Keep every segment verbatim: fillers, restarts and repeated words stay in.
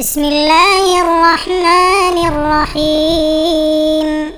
بسم الله الرحمن الرحيم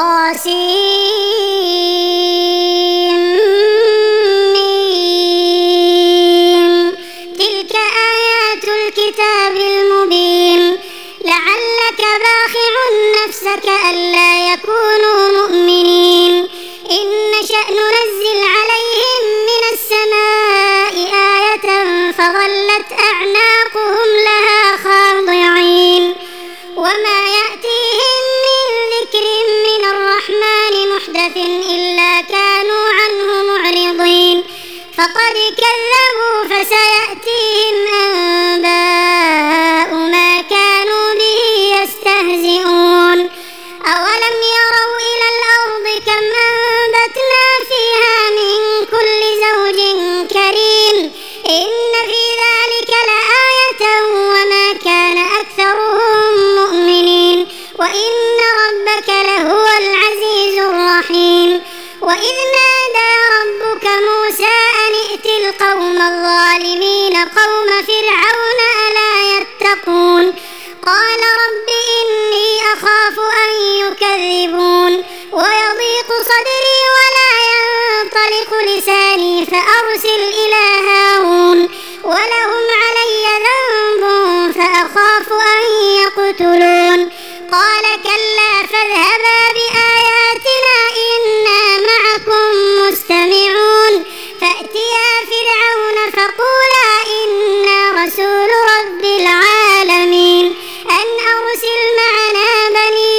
طاسيم تلك آيات الكتاب المبين لعلك باخع نفسك ألا يكونوا مؤمنين إن نشأ ننزل عليهم من السماء آية فظلت أعناقهم لها خاضعين وما يأتيهم من ذكر من الرحمن محدث إلا كانوا عنه معرضين فقد كذبوا فسيأتيهم أنباء ما كانوا به يستهزئون أولم يروا إلى الأرض كم أنبتنا فيها من كل زوج كريم إن في ذلك لآية وما كان أكثرهم مؤمنين وإن ربك لهو العزيز الرحيم وإذ نادى ربك موسى أن ائت القوم الظالمين قوم فرعون ألا يتقون قال رب إني أخاف أن يكذبون ويضيق صدري ولا ينطلق لساني فأرسل إلى هارون ولهم علي ذنب فأخاف أن يقتلون قال كلا فاذهبا بآياتنا إنا معكم مستمعون فأتيا فرعون فقولا إنا رسول رب العالمين أن أرسل معنا بني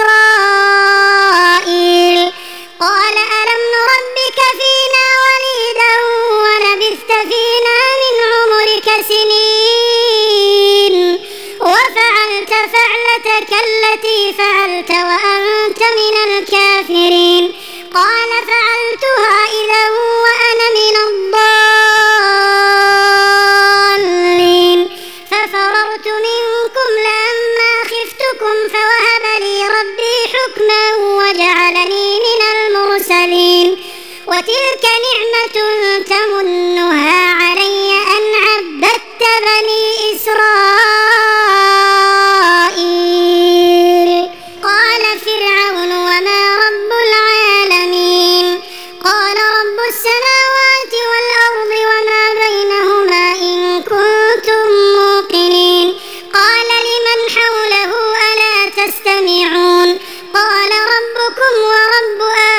إسرائيل قال ألم نربك فينا وليدا ولبثت فينا من عمرك سنين وفعلت فعلتك التي فعلت وأنت من الكافرين قال فعلتها إذا وأنا من الضالين ففررت منكم لما خفتكم فوهب لي ربي حكما وجعلني من المرسلين وتلك نعمة تمنها علي أن عبدت بني إسرائيل قال فرعون وما رب العالمين قال رب السماوات والأرض وما بينهما إن كنتم موقنين قال لمن حوله ألا تستمعون قال ربكم ورب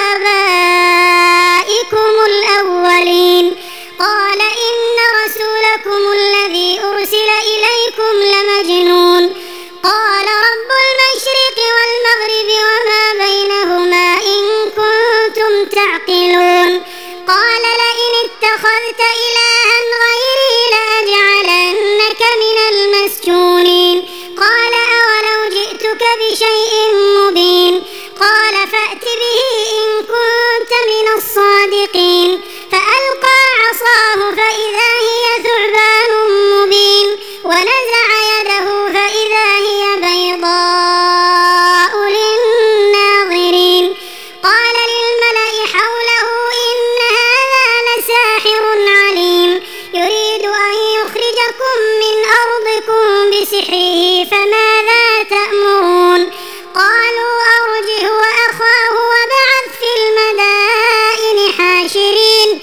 آبائكم الأولين قال إن رسولكم الذي أرسل إليكم لمجنون قال رب المشرق والمغرب وما بينهما إن كنتم تعقلون قال لئن اتخذت إلها غيري لأجعلنك من المسجونين قال أولو جئتك بشيء مبين قال فأت به إن كنت من الصادقين فألقى عصاه فإذا هي ثعبان مبين ونزع يده فإذا هي بيضاء للناظرين قال للملأ حوله إن هذا لساحر عليم يريد أن يخرجكم من أرضكم بسحره فماذا تأمرون قالوا أرجه وأخاه وابعث في المدائن حاشرين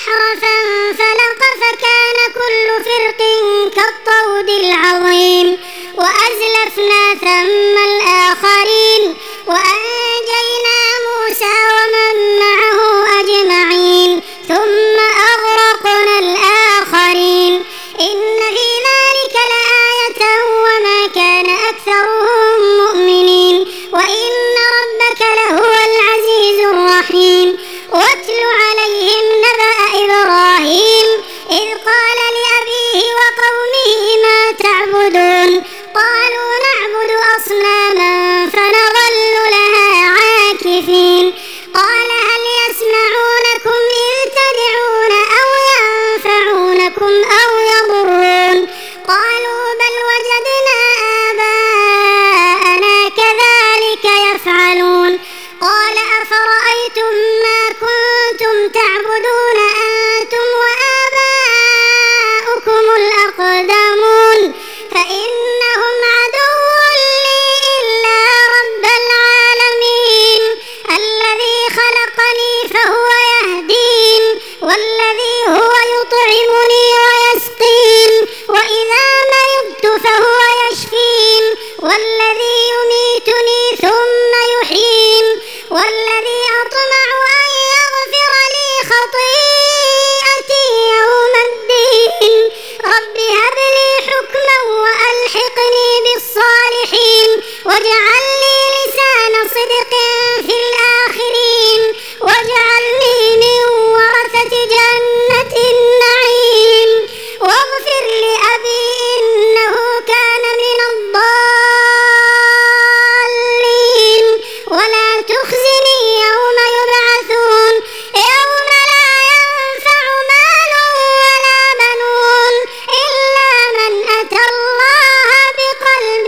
البحر فانفلق فكان كل فرق كالطود العظيم وأزلفنا ثم الآخرين وأنجينا موسى ومن معه أجمعين ثم أغرقنا الآخرين إن في ذلك لآية وما كان أكثرهم مؤمنين وإن ربك لهو العزيز الرحيم واتل عليهم نبأ إبراهيم إذ قال لأبيه وقومه ما تعبدون قالوا نعبد أصناما فنظل لها عاكفين قال هل يسمعونكم إذ تدعون أو ينفعونكم أو يضرون قالوا بل وجدنا آباءنا كذلك يفعلون قال أفرأيتم ما كنتم تعبدون أنتم وآباؤكم الأقدمون فإنهم عدو لي إلا رب العالمين الذي خلقني فهو يهدين والذي هو يطعمني ويسقين وإذا مرضت فهو يشفين والذي يميتني ثم يحيين والذي أطمع أن يغفر لي خطيئتي يوم الدين رب هب لي حكما وألحقني بالصالحين واجعل لي لسان صدق في الآخرين واجعلني من ورثة جنة النعيم واغفر لأبي إنه كان من الضالين ولا تخزني يوم يبعثون يوم لا ينفع مال ولا بنون إلا من أتى الله بقلب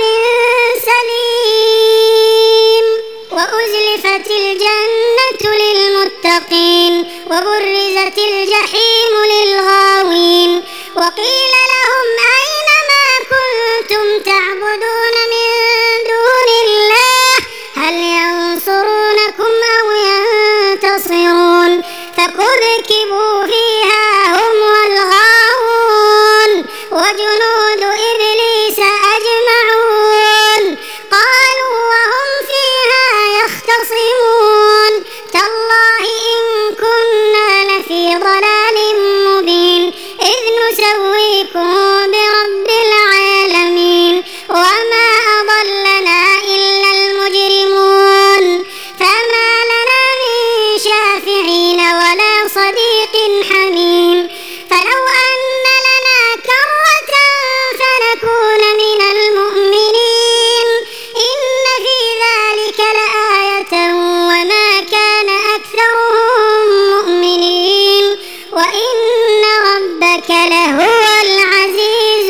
سليم وأزلفت الجنة للمتقين وبرزت الجحيم للغاوين وقيل لهم أين ما كنتم تعبدون من دون الله هل ينصرونكم أو ينتصرون فكبكبوا فيها هم والغاوون وجنود إبليس أجمعون قالوا وهم فيها يختصمون تالله إن كنا لفي ضلال مبين إذ نسويكم برب العالمين وما أضلنا إلا المجرمون فما لنا من شافعين ولا صديق حميم فلو أن لنا كرة فنكون من المؤمنين إن في ذلك لآية وما كان أكثرهم مؤمنين وإن ربك لهو العزيز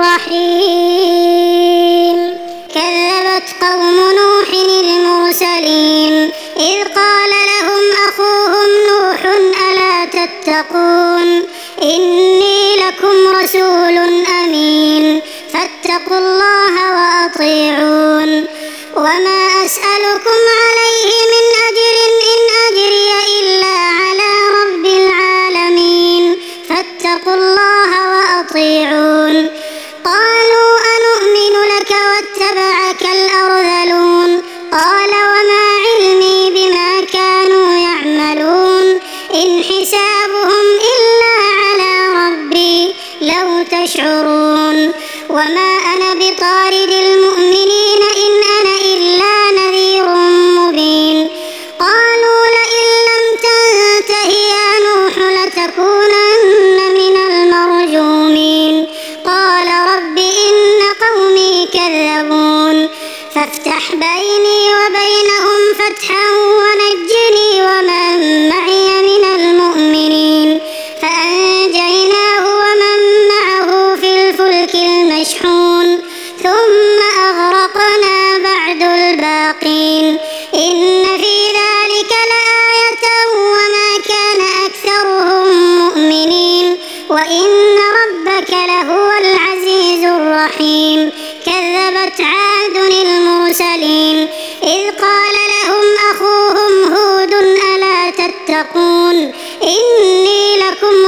الرحيم كذبت قوم نوح المرسلين إذ قال لهم أخوهم نوح ألا تتقون إني لكم رسول أمين فاتقوا الله وأطيعون وما أسألكم عليه من أجر إن أجري إلا على رب العالمين فاتقوا الله وأطيعون قالوا أنؤمن لك واتبعك الأرذلون قال وما علمي بما كانوا يعملون إن حسابهم إلا على ربي لو تشعرون وما أنا بطارد المؤمنين إن أنا إلا نذير مبين قالوا لئن لم تنته يا نوح لتكونن من المرجومين قال رب إن قومي كذبون فافتح بيني وبينهم فتحا ونجني ومن معي من المؤمنين فأنجيناه ومن معه في الفلك المشحون ثم أغرقنا بعد الباقين إن في ذلك لآية وما كان أكثرهم مؤمنين وإن ربك لهو العزيز الرحيم كذبت عاد المرسلين إذ قال لهم أخوهم هود ألا تتقون إني لكم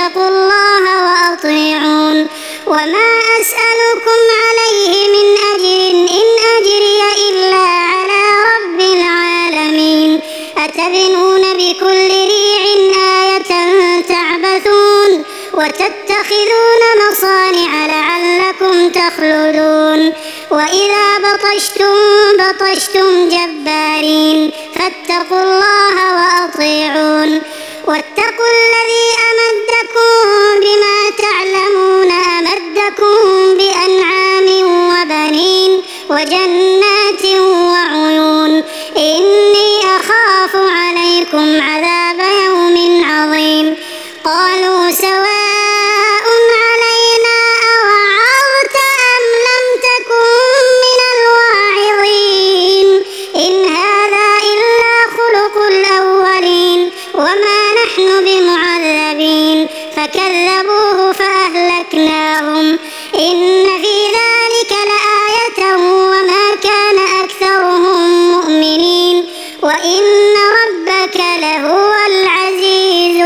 فاتقوا الله وأطيعون وما أسألكم عليه من أجر إن أجري إلا على رب العالمين أتبنون بكل ريع آية تعبثون وتتخذون مصانع لعلكم تخلدون وإذا بطشتم بطشتم جبارين فاتقوا الله وأطيعون واتقوا الذي أمدكم بما تعلمون أمدكم بأنعام وبنين وجنات وعيون إني أخاف عليكم عذاب يوم عظيم قالوا سواء علينا أوعظت أم لم تكن من الواعظين إن هذا إلا خلق الأولين وما نحن بمعذبين فكذبوه فأهلكناهم إن في ذلك لآية وما كان أكثرهم مؤمنين وإن ربك لهو العزيز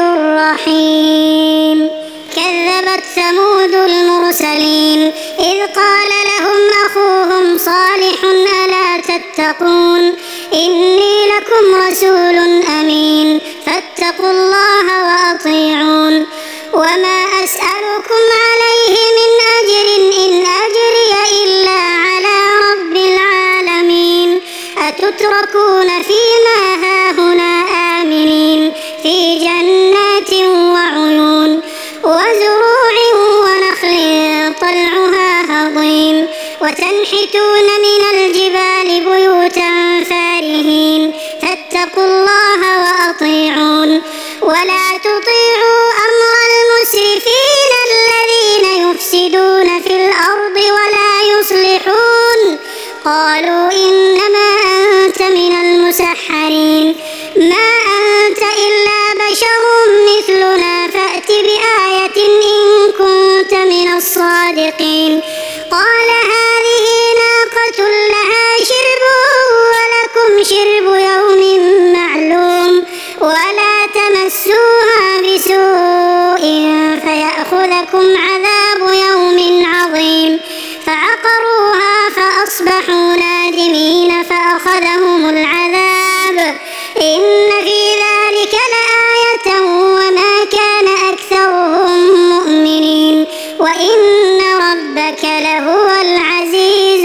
الرحيم كذبت ثمود المرسلين إذ قال لهم أخوهم صالح ألا تتقون إني لكم رسول أمين فاتقوا الله وأطيعون وما أسألكم عليه من أجر إن أجري إلا على رب العالمين أتتركون فيما هاهنا آمنين في جنات وعيون وزروع ونخل طلعها هضيم وتنحتون من الجبال بيوتا فارهين فاتقوا الله وأطيعون ولا تطيعوا أمر المسرفين الذين يفسدون في الأرض ولا يصلحون قالوا إنما أنت من المسحرين ما أنت إلا بشر مثلنا فأت بآية إن كنت من الصادقين قال هذه ناقة لها شرب ولكم شرب يوم معلوم ولا تمسوها بسوء فيأخذكم عذاب يوم عظيم فعقروها فأصبحوا نادمين فأخذهم العذاب إن في ذلك لآية وما كان أكثرهم مؤمنين وإن ربك لهو العزيز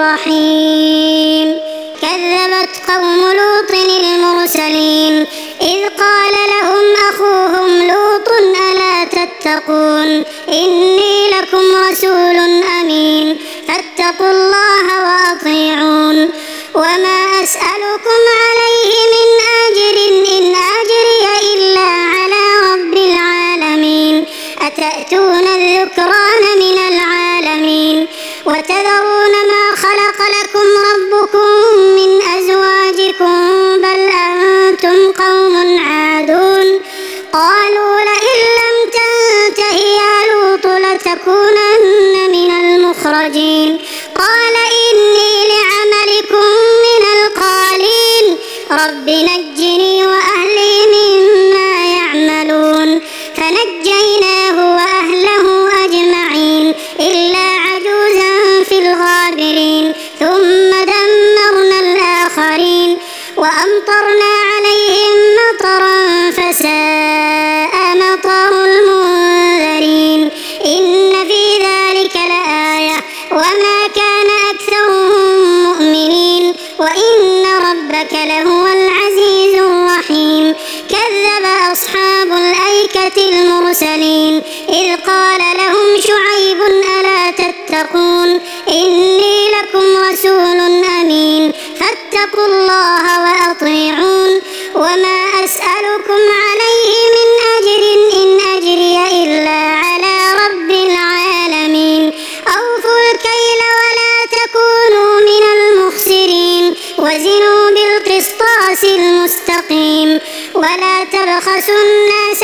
الرحيم كذبت قوم لوط المرسلين إذ قال لهم أخوهم لوط ألا تتقون إني لكم رسول أمين فاتقوا الله وأطيعون وما أسألكم عليه من أجر إن أجري إلا على رب العالمين أتأتون الذكران من العالمين وتذرون ما خلق لكم ربكم من أزواجكم بل أنتم قوم عادون قالوا لئن لم تنته يا لوط لتكونن من المخرجين قال إني لعملكم من القالين رب نجني وأهلي مما يعملون فنجيناه وأهله أجمعين إلا عجوزا في الغابرين ثم دمرنا الآخرين وأمطرنا عليهم مطرا فساء مطر المنذرين إن في ذلك لآية وما كان أكثرهم مؤمنين وإن ربك لهو العزيز الرحيم كذب أصحاب الأيكة المرسلين إذ قال لهم شعيب ألا تتقون إني لكم رسول أمين فاتقوا الله وأطيعون وما أسألكم عليه من أجر إن أجري إلا على رب العالمين أوفوا الكيل ولا تكونوا من المخسرين وزنوا بالقسطاس المستقيم ولا تبخسوا الناس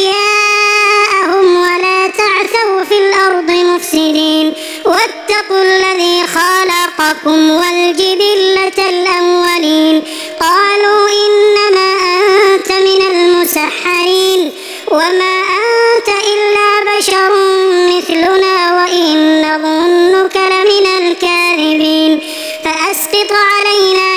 أشياءهم ولا تعثوا في الأرض مفسدين واتقوا الذي خلقكم والجبلة الأولين قالوا إنما أنت من المسحرين وما أنت إلا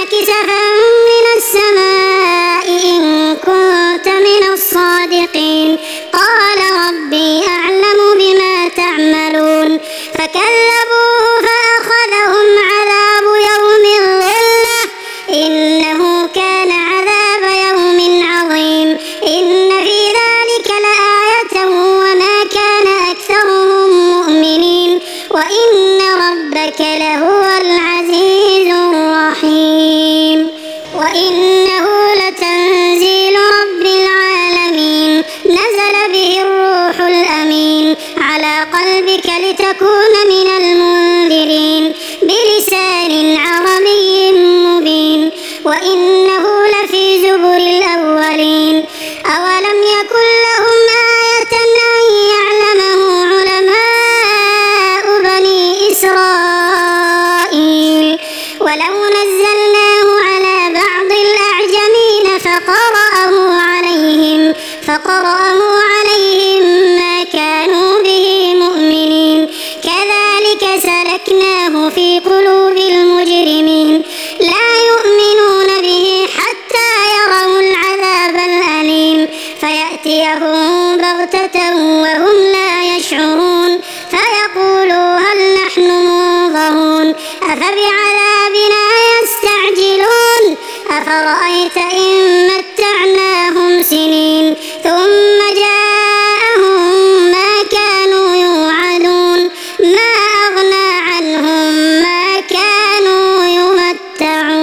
كسفا من السماء إن كنت من الصادقين قال ربي أعلم بما تعملون فكذبوه فأخذهم عذاب يوم الظلة إنه كان عذاب يوم عظيم إن في ذلك لآية وما كان أكثرهم مؤمنين وإن ربك لهو العزيز الرحيم وإنه لتنزيل رب العالمين نزل به الروح الأمين على قلبك لتكون من المنذرين بلسان عربي مبين وإنه لفي زبر الأولين أولم يكن لهم آية أن يعلمه علماء بني إسرائيل ولو نزلناه على بعض الأعجمين فقرأه عليهم فقرأه عليهم ما كانوا به مؤمنين كذلك سلكناه في قلوب المجرمين لا يؤمنون به حتى يروا العذاب الأليم فيأتيهم بغتة وهم لا يشعرون فيقولوا هل نحن منظرون أفبعذابنا يستعجلون أفرأيت إن متعناهم سنين ثم جاءهم ما كانوا يوعدون ما أغنى عنهم ما كانوا يمتعون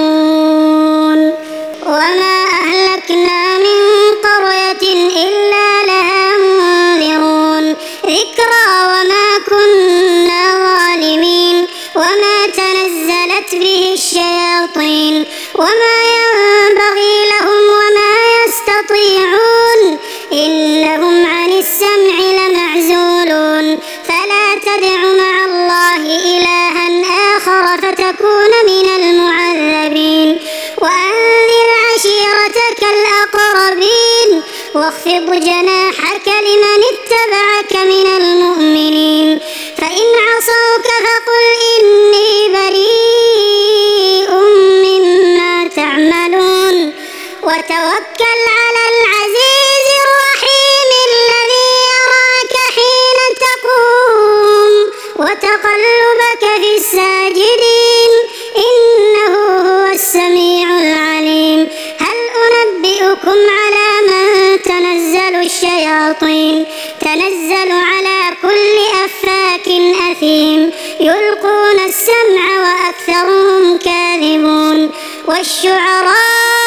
وما أهلكنا من قرية إلا لها منذرون ذكرى وما كنا ظالمين وما تنزلت به الشياطين وما ينبغي لهم وما يستطيعون إنهم عن السمع لمعزولون فلا تدع مع الله إلها آخر فتكون من المعذبين وأنذر عشيرتك الأقربين واخفض جناحك لمن اتبعك من المؤمنين فإن عصوك فقل إني بريء مما تعملون وتوكل على العزيز الرحيم الذي يراك حين تقوم وتقلبك في الساجدين إنه هو السميع العليم هل أنبئكم على من تنزل الشياطين تنزل على كل أفاك أثيم يلقون السمع وأكثرهم كاذبون والشعراء